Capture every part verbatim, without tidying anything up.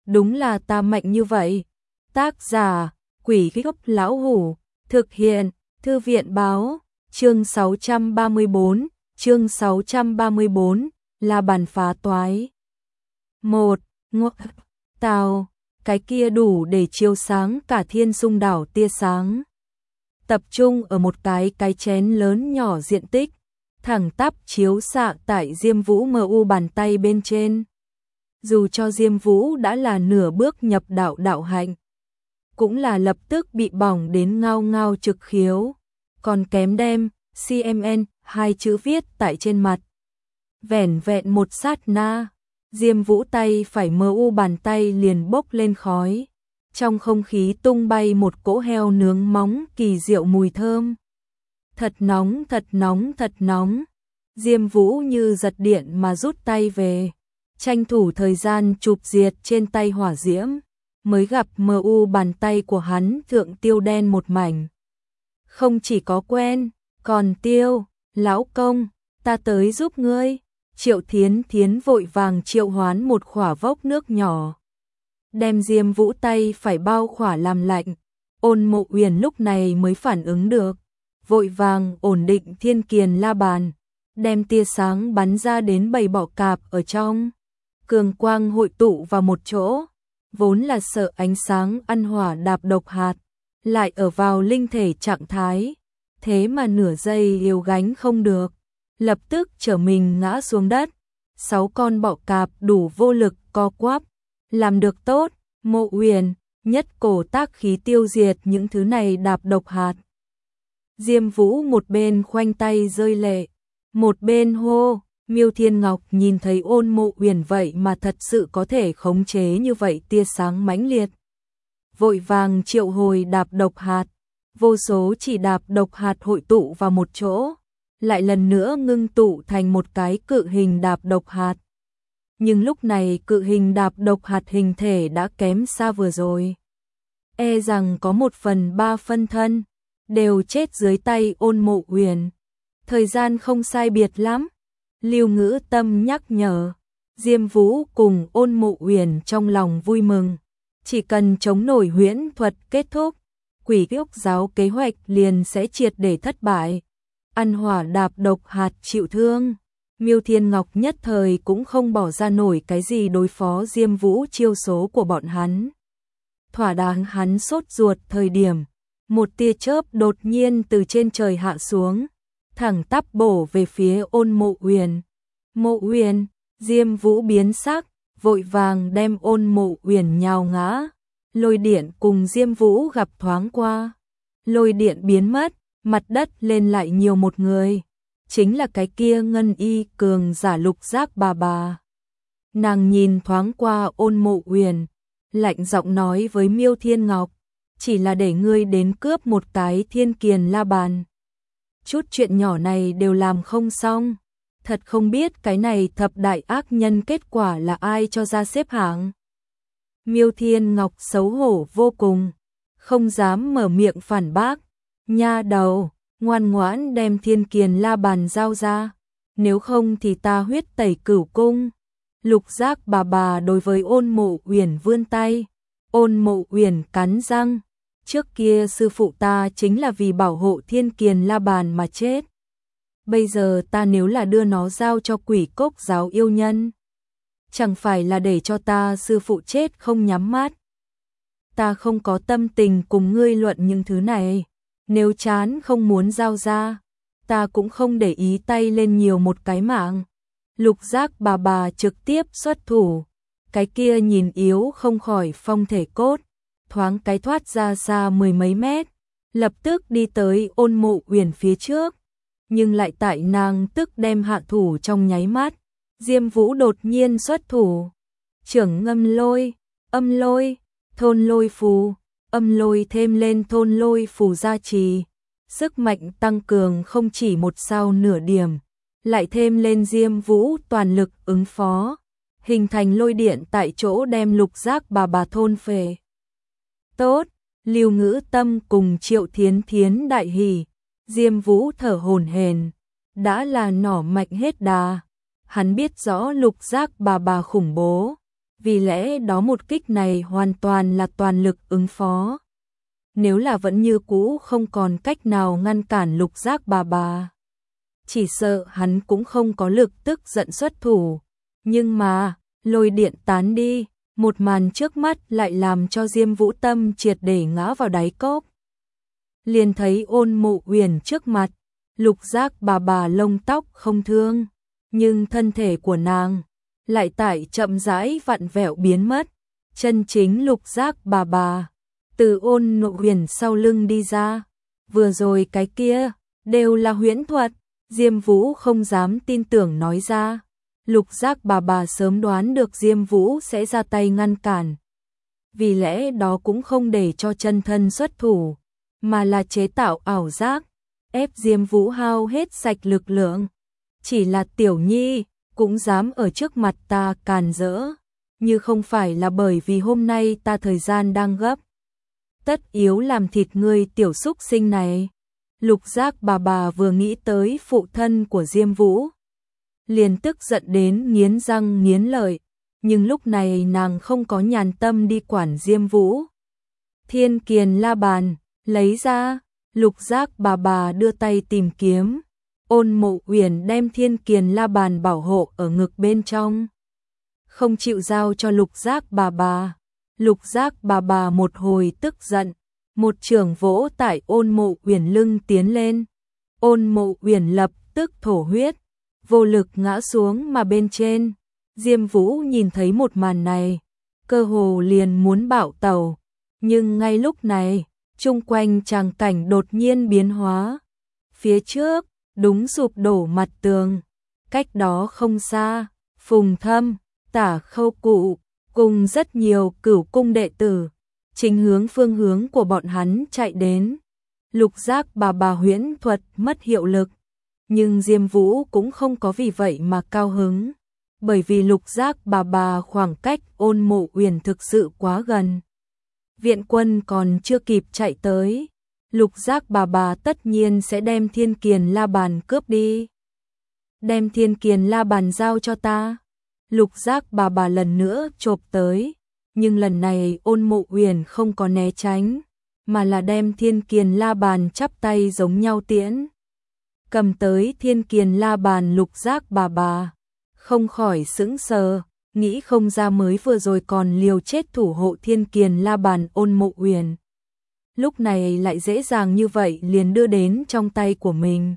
đúng là ta mạnh như vậy. Tác giả, Quỷ Gốc Lão Hủ, thực hiện, Thư viện Báo, chương sáu trăm ba mươi bốn, chương sáu trăm ba mươi bốn, là bàn phá toái. một. Ngộ Tào, cái kia đủ để chiếu sáng cả thiên sung đảo tia sáng. Tập trung ở một cái cái chén lớn nhỏ diện tích, thẳng tắp chiếu xạ tại Diêm Vũ mờ u bàn tay bên trên. Dù cho Diêm Vũ đã là nửa bước nhập đạo đạo hạnh, cũng là lập tức bị bỏng đến ngao ngao trực khiếu, còn kém đem xê em en hai chữ viết tại trên mặt. Vẻn vẹn một sát na, Diêm Vũ tay phải mờ u bàn tay liền bốc lên khói, trong không khí tung bay một cỗ heo nướng móng kỳ diệu mùi thơm. Thật nóng, thật nóng, thật nóng. Diêm Vũ như giật điện mà rút tay về, tranh thủ thời gian chụp diệt trên tay hỏa diễm, mới gặp mờ u bàn tay của hắn thượng tiêu đen một mảnh. Không chỉ có quen, còn tiêu, lão công, ta tới giúp ngươi. Triệu Thiến Thiến vội vàng triệu hoán một khỏa vốc nước nhỏ, đem Diêm Vũ tay phải bao khỏa làm lạnh. Ôn Mộ Uyển lúc này mới phản ứng được, vội vàng ổn định thiên kiền la bàn, đem tia sáng bắn ra đến bầy bọ cạp ở trong. Cường quang hội tụ vào một chỗ, vốn là sợ ánh sáng ăn hỏa đạp độc hạt, lại ở vào linh thể trạng thái, thế mà nửa giây yếu gánh không được, lập tức trở mình ngã xuống đất. Sáu con bọ cạp đủ vô lực co quắp, làm được tốt, Mộ Uyển, nhất cổ tác khí tiêu diệt những thứ này đạp độc hạt. Diêm Vũ một bên khoanh tay rơi lệ, một bên hô. Miêu Thiên Ngọc nhìn thấy Ôn Mộ Uyển vậy mà thật sự có thể khống chế như vậy tia sáng mãnh liệt, vội vàng triệu hồi đạp độc hạt, vô số chỉ đạp độc hạt hội tụ vào một chỗ, lại lần nữa ngưng tụ thành một cái cự hình đạp độc hạt. Nhưng lúc này cự hình đạp độc hạt hình thể đã kém xa vừa rồi, e rằng có một phần ba phân thân đều chết dưới tay Ôn Mộ Uyển. Thời gian không sai biệt lắm, Lưu Ngữ Tâm nhắc nhở. Diêm Vũ cùng Ôn Mộ Uyển trong lòng vui mừng, chỉ cần chống nổi huyễn thuật kết thúc, Quỷ Gốc giáo kế hoạch liền sẽ triệt để thất bại. Ăn hỏa đạp độc hạt chịu thương, Miêu Thiên Ngọc nhất thời cũng không bỏ ra nổi cái gì đối phó Diêm Vũ chiêu số của bọn hắn. Thỏa đáng hắn sốt ruột thời điểm, một tia chớp đột nhiên từ trên trời hạ xuống, thẳng tắp bổ về phía Ôn Mộ Uyển. Mộ Uyển, Diêm Vũ biến sắc, vội vàng đem Ôn Mộ Uyển nhào ngã. Lôi điện cùng Diêm Vũ gặp thoáng qua, lôi điện biến mất, mặt đất lên lại nhiều một người, chính là cái kia ngân y cường giả Lục Giác bà bà. Nàng nhìn thoáng qua Ôn Mộ Uyển, lạnh giọng nói với Miêu Thiên Ngọc, chỉ là để ngươi đến cướp một cái thiên kiền la bàn, chút chuyện nhỏ này đều làm không xong, thật không biết cái này thập đại ác nhân kết quả là ai cho ra xếp hạng. Miêu Thiên Ngọc xấu hổ vô cùng, không dám mở miệng phản bác. Nha đầu, ngoan ngoãn đem thiên kiền la bàn giao ra, nếu không thì ta huyết tẩy cửu cung. Lục Giác bà bà đối với Ôn Mộ Uyển vươn tay. Ôn Mộ Uyển cắn răng, trước kia sư phụ ta chính là vì bảo hộ thiên kiền la bàn mà chết, bây giờ ta nếu là đưa nó giao cho Quỷ Cốc giáo yêu nhân, chẳng phải là để cho ta sư phụ chết không nhắm mắt. Ta không có tâm tình cùng ngươi luận những thứ này, nếu chán không muốn giao ra, ta cũng không để ý tay lên nhiều một cái mạng. Lục Giác bà bà trực tiếp xuất thủ, cái kia nhìn yếu không khỏi phong thể cốt, thoáng cái thoát ra xa mười mấy mét, lập tức đi tới Ôn Mộ Uyển phía trước, nhưng lại tại nàng tức đem hạ thủ trong nháy mắt, Diêm Vũ đột nhiên xuất thủ. Trưởng ngâm lôi, âm lôi, thôn lôi phù, âm lôi thêm lên thôn lôi phù gia trì, sức mạnh tăng cường không chỉ một sao nửa điểm, lại thêm lên Diêm Vũ toàn lực ứng phó, hình thành lôi điện tại chỗ đem Lục Giác bà bà thôn phệ. Tốt, Lưu Ngữ Tâm cùng Triệu Thiến Thiến đại hỉ, Diêm Vũ thở hổn hển, đã là nỏ mạnh hết đà. Hắn biết rõ Lục Giác bà bà khủng bố, vì lẽ đó một kích này hoàn toàn là toàn lực ứng phó. Nếu là vẫn như cũ không còn cách nào ngăn cản Lục Giác bà bà, chỉ sợ hắn cũng không có lực tức giận xuất thủ. Nhưng mà, lôi điện tán đi, một màn trước mắt lại làm cho Diêm Vũ tâm triệt để ngã vào đáy cốc. Liền thấy Ôn Mộ Uyển trước mặt, Lục Giác bà bà lông tóc không thương, nhưng thân thể của nàng lại tại chậm rãi vặn vẹo biến mất. Chân chính Lục Giác bà bà từ Ôn Mộ Uyển sau lưng đi ra. Vừa rồi cái kia đều là huyễn thuật. Diêm Vũ không dám tin tưởng nói ra. Lục Giác bà bà sớm đoán được Diêm Vũ sẽ ra tay ngăn cản. Vì lẽ đó cũng không để cho chân thân xuất thủ, mà là chế tạo ảo giác, ép Diêm Vũ hao hết sạch lực lượng. Chỉ là tiểu nhi, cũng dám ở trước mặt ta càn rỡ, như không phải là bởi vì hôm nay ta thời gian đang gấp. Tất yếu làm thịt ngươi tiểu xúc sinh này. Lục Giác bà bà vừa nghĩ tới phụ thân của Diêm Vũ, liền tức giận đến nghiến răng nghiến lợi, nhưng lúc này nàng không có nhàn tâm đi quản Diêm Vũ. Thiên Kiền La Bàn, lấy ra. Lục Giác bà bà đưa tay tìm kiếm. Ôn Mộ Uyển đem Thiên Kiền La Bàn bảo hộ ở ngực bên trong, không chịu giao cho Lục Giác bà bà. Lục Giác bà bà một hồi tức giận, một chưởng vỗ tại Ôn Mộ Uyển lưng tiến lên. Ôn Mộ Uyển lập tức thổ huyết, vô lực ngã xuống mà bên trên. Diêm Vũ nhìn thấy một màn này, cơ hồ liền muốn bạo tẩu, nhưng ngay lúc này, chung quanh tràng cảnh đột nhiên biến hóa. Phía trước, đúng sụp đổ mặt tường, cách đó không xa, Phùng Thâm, Tả Khâu Cụ cùng rất nhiều Cửu cung đệ tử chính hướng phương hướng của bọn hắn chạy đến. Lục Giác bà bà huyễn thuật mất hiệu lực, nhưng Diêm Vũ cũng không có vì vậy mà cao hứng, bởi vì Lục Giác bà bà khoảng cách Ôn Mộ Uyển thực sự quá gần. Viện quân còn chưa kịp chạy tới, Lục Giác bà bà tất nhiên sẽ đem Thiên Kiền La Bàn cướp đi. Đem Thiên Kiền La Bàn giao cho ta. Lục Giác bà bà lần nữa chộp tới, nhưng lần này Ôn Mộ Uyển không có né tránh, mà là đem Thiên Kiền La Bàn chắp tay giống nhau tiễn. Cầm tới Thiên Kiền La Bàn, Lục Giác bà bà không khỏi sững sờ, nghĩ không ra mới vừa rồi còn liều chết thủ hộ Thiên Kiền La Bàn Ôn Mộ Uyển, lúc này lại dễ dàng như vậy liền đưa đến trong tay của mình.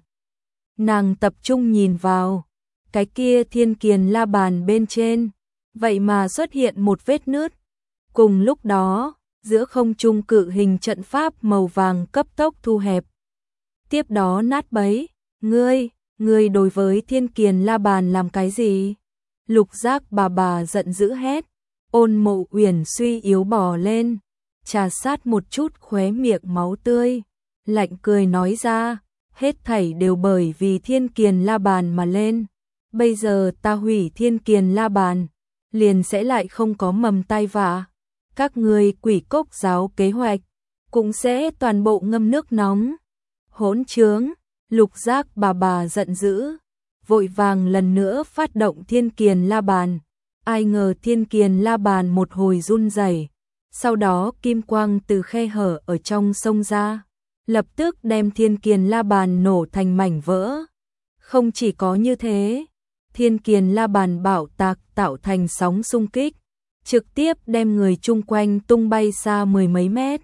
Nàng tập trung nhìn vào, cái kia Thiên Kiền La Bàn bên trên, vậy mà xuất hiện một vết nứt. Cùng lúc đó, giữa không trung cự hình trận pháp màu vàng cấp tốc thu hẹp, tiếp đó nát bấy. Ngươi, ngươi đối với Thiên Kiền La Bàn làm cái gì? Lục Giác bà bà giận dữ hét. Ôn Mộ Uyển suy yếu bò lên, trà sát một chút khóe miệng máu tươi, lạnh cười nói ra, hết thảy đều bởi vì Thiên Kiền La Bàn mà lên. Bây giờ ta hủy Thiên Kiền La Bàn, liền sẽ lại không có mầm tai vạ. Các ngươi Quỷ Cốc giáo kế hoạch cũng sẽ toàn bộ ngâm nước nóng. Hỗn trướng. Lục Giác bà bà giận dữ, vội vàng lần nữa phát động Thiên Kiền La Bàn. Ai ngờ Thiên Kiền La Bàn một hồi run rẩy, sau đó kim quang từ khe hở ở trong sông ra, lập tức đem Thiên Kiền La Bàn nổ thành mảnh vỡ. Không chỉ có như thế, Thiên Kiền La Bàn bảo tạc tạo thành sóng xung kích, trực tiếp đem người chung quanh tung bay xa mười mấy mét.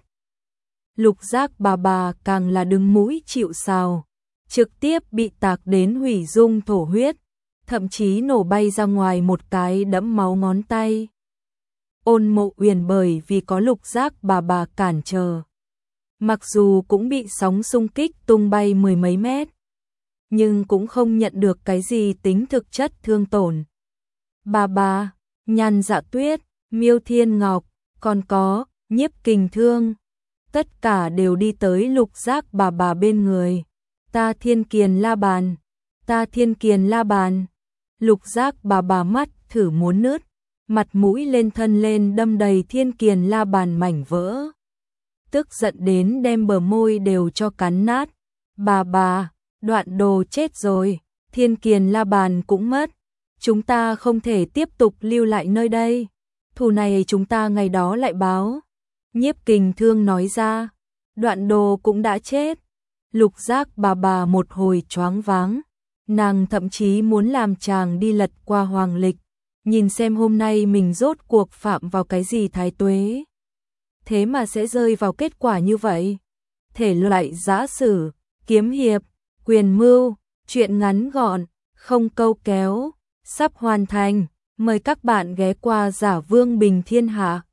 Lục Giác bà bà càng là đứng mũi chịu sào, trực tiếp bị tạc đến hủy dung thổ huyết, thậm chí nổ bay ra ngoài một cái đẫm máu ngón tay. Ôn Mộ Uyển bởi vì có Lục Giác bà bà cản trở, mặc dù cũng bị sóng xung kích tung bay mười mấy mét, nhưng cũng không nhận được cái gì tính thực chất thương tổn. Bà bà, Nhan Dạ Tuyết, Miêu Thiên Ngọc, còn có Nhiếp Kình Thương, tất cả đều đi tới Lục Giác bà bà bên người. Ta Thiên Kiền La Bàn, ta Thiên Kiền La Bàn. Lục Giác bà bà mắt thử muốn nứt, mặt mũi lên thân lên đâm đầy Thiên Kiền La Bàn mảnh vỡ, tức giận đến đem bờ môi đều cho cắn nát. Bà bà, đoạn đồ chết rồi, Thiên Kiền La Bàn cũng mất, chúng ta không thể tiếp tục lưu lại nơi đây. thù này chúng ta ngày đó lại báo. Nhiếp Kình Thương nói ra, Đoạn Đồ cũng đã chết. Lục Giác bà bà một hồi choáng váng, nàng thậm chí muốn làm chàng đi lật qua hoàng lịch, nhìn xem hôm nay mình rốt cuộc phạm vào cái gì thái tuế. Thế mà sẽ rơi vào kết quả như vậy. Thể loại giã sử, kiếm hiệp, quyền mưu, truyện ngắn gọn, không câu kéo, sắp hoàn thành. Mời các bạn ghé qua Giả Vương Bình Thiên Hạ.